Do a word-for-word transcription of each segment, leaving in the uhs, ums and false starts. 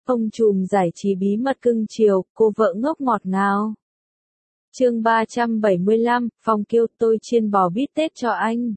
Ông trùm giải trí bí mật cưng chiều, cô vợ ngốc ngọt ngào. Chương ba trăm bảy mươi lăm, Phong Kiêu tôi chiên bò bít tết cho anh.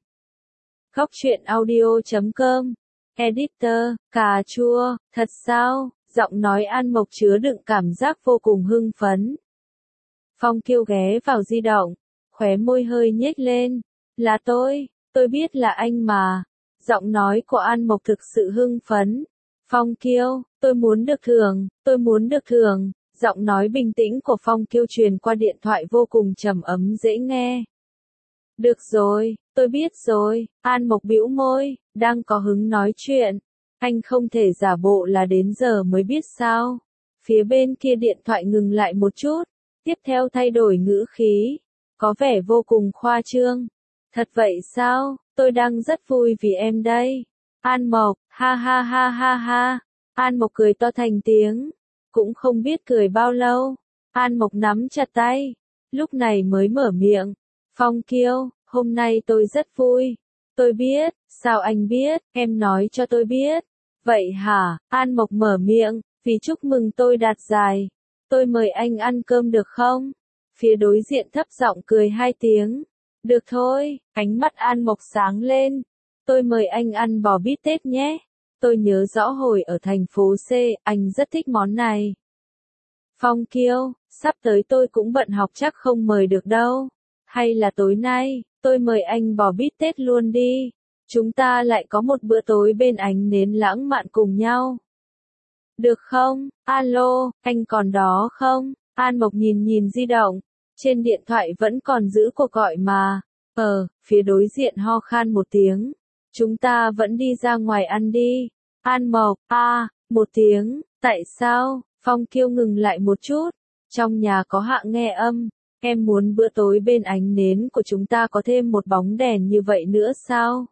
Góc truyện audio chấm com. Editor, cà chua, thật sao? Giọng nói An Mộc chứa đựng cảm giác vô cùng hưng phấn. Phong Kiêu ghé vào di động, khóe môi hơi nhếch lên. Là tôi, tôi biết là anh mà. Giọng nói của An Mộc thực sự hưng phấn. Phong Kiêu, tôi muốn được thưởng, tôi muốn được thưởng. Giọng nói bình tĩnh của Phong Kiêu truyền qua điện thoại vô cùng trầm ấm dễ nghe. Được rồi, tôi biết rồi. An Mộc bĩu môi, đang có hứng nói chuyện. Anh không thể giả bộ là đến giờ mới biết sao. Phía bên kia điện thoại ngừng lại một chút, tiếp theo thay đổi ngữ khí, có vẻ vô cùng khoa trương. Thật vậy sao, tôi đang rất vui vì em đây. An Mộc, ha ha ha ha ha. An Mộc cười to thành tiếng, cũng không biết cười bao lâu. An Mộc nắm chặt tay, lúc này mới mở miệng. Phong Kiêu, hôm nay tôi rất vui. Tôi biết, sao anh biết, em nói cho tôi biết. Vậy hả, An Mộc mở miệng, vì chúc mừng tôi đạt giải. Tôi mời anh ăn cơm được không? Phía đối diện thấp giọng cười hai tiếng. Được thôi, ánh mắt An Mộc sáng lên. Tôi mời anh ăn bò bít tết nhé. Tôi nhớ rõ hồi ở thành phố C, anh rất thích món này. Phong Kiêu, sắp tới tôi cũng bận học chắc không mời được đâu. Hay là tối nay, tôi mời anh bò bít tết luôn đi. Chúng ta lại có một bữa tối bên ánh nến lãng mạn cùng nhau. Được không? Alo, anh còn đó không? An Mộc nhìn nhìn di động. Trên điện thoại vẫn còn giữ cuộc gọi mà. Ờ, phía đối diện ho khan một tiếng. Chúng ta vẫn đi ra ngoài ăn đi. An Mộc, a, à, một tiếng, tại sao? Phong Kiêu ngừng lại một chút. Trong nhà có hạng nghe âm. Em muốn bữa tối bên ánh nến của chúng ta có thêm một bóng đèn như vậy nữa sao?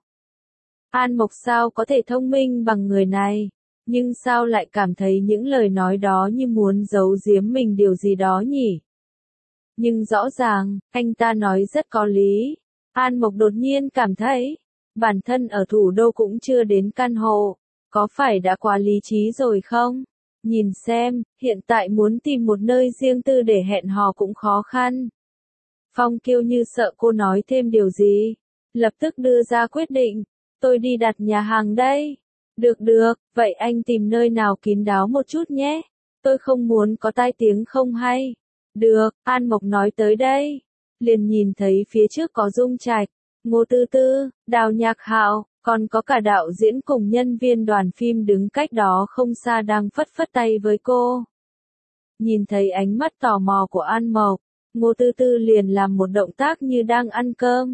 An Mộc sao có thể thông minh bằng người này? Nhưng sao lại cảm thấy những lời nói đó như muốn giấu giếm mình điều gì đó nhỉ? Nhưng rõ ràng, anh ta nói rất có lý. An Mộc đột nhiên cảm thấy, bản thân ở thủ đô cũng chưa đến căn hộ. Có phải đã quá lý trí rồi không? Nhìn xem, hiện tại muốn tìm một nơi riêng tư để hẹn hò cũng khó khăn. Phong Kiêu như sợ cô nói thêm điều gì. Lập tức đưa ra quyết định. Tôi đi đặt nhà hàng đây. Được được, vậy anh tìm nơi nào kín đáo một chút nhé. Tôi không muốn có tai tiếng không hay. Được, An Mộc nói tới đây. Liền nhìn thấy phía trước có Dung Trạch, Ngô Tư Tư, Đào Nhạc Hạo, còn có cả đạo diễn cùng nhân viên đoàn phim đứng cách đó không xa đang phất phất tay với cô. Nhìn thấy ánh mắt tò mò của An Mộc, Ngô Tư Tư liền làm một động tác như đang ăn cơm.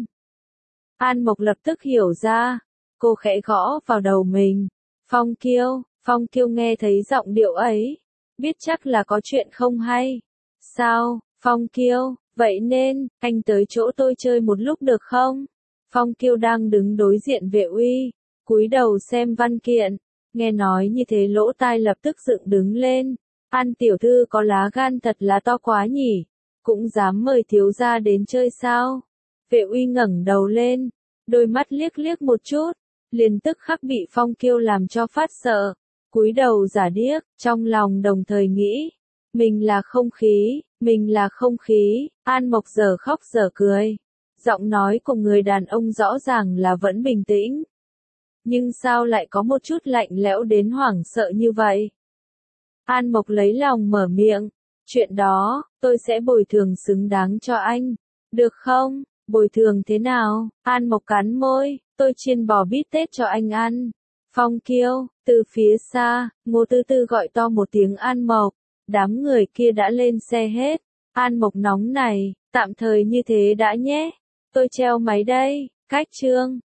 An Mộc lập tức hiểu ra, cô khẽ gõ vào đầu mình. Phong Kiêu, Phong Kiêu nghe thấy giọng điệu ấy, biết chắc là có chuyện không hay. Sao, Phong Kiêu, vậy nên, anh tới chỗ tôi chơi một lúc được không? Phong Kiêu đang đứng đối diện Vệ Uy, cúi đầu xem văn kiện, nghe nói như thế lỗ tai lập tức dựng đứng lên. An tiểu thư có lá gan thật là to quá nhỉ, cũng dám mời thiếu gia đến chơi sao? Vệ Uy ngẩng đầu lên, đôi mắt liếc liếc một chút, liền tức khắc bị Phong Kiêu làm cho phát sợ, cúi đầu giả điếc, trong lòng đồng thời nghĩ, mình là không khí, mình là không khí. An Mộc giờ khóc giờ cười. Giọng nói của người đàn ông rõ ràng là vẫn bình tĩnh. Nhưng sao lại có một chút lạnh lẽo đến hoảng sợ như vậy? An Mộc lấy lòng mở miệng. Chuyện đó, tôi sẽ bồi thường xứng đáng cho anh. Được không? Bồi thường thế nào? An Mộc cắn môi. Tôi chiên bò bít tết cho anh ăn. Phong Kiêu, từ phía xa, Ngô Tư Tư gọi to một tiếng An Mộc. Đám người kia đã lên xe hết. An Mộc nóng này, tạm thời như thế đã nhé. Tôi treo máy đây, cách chương.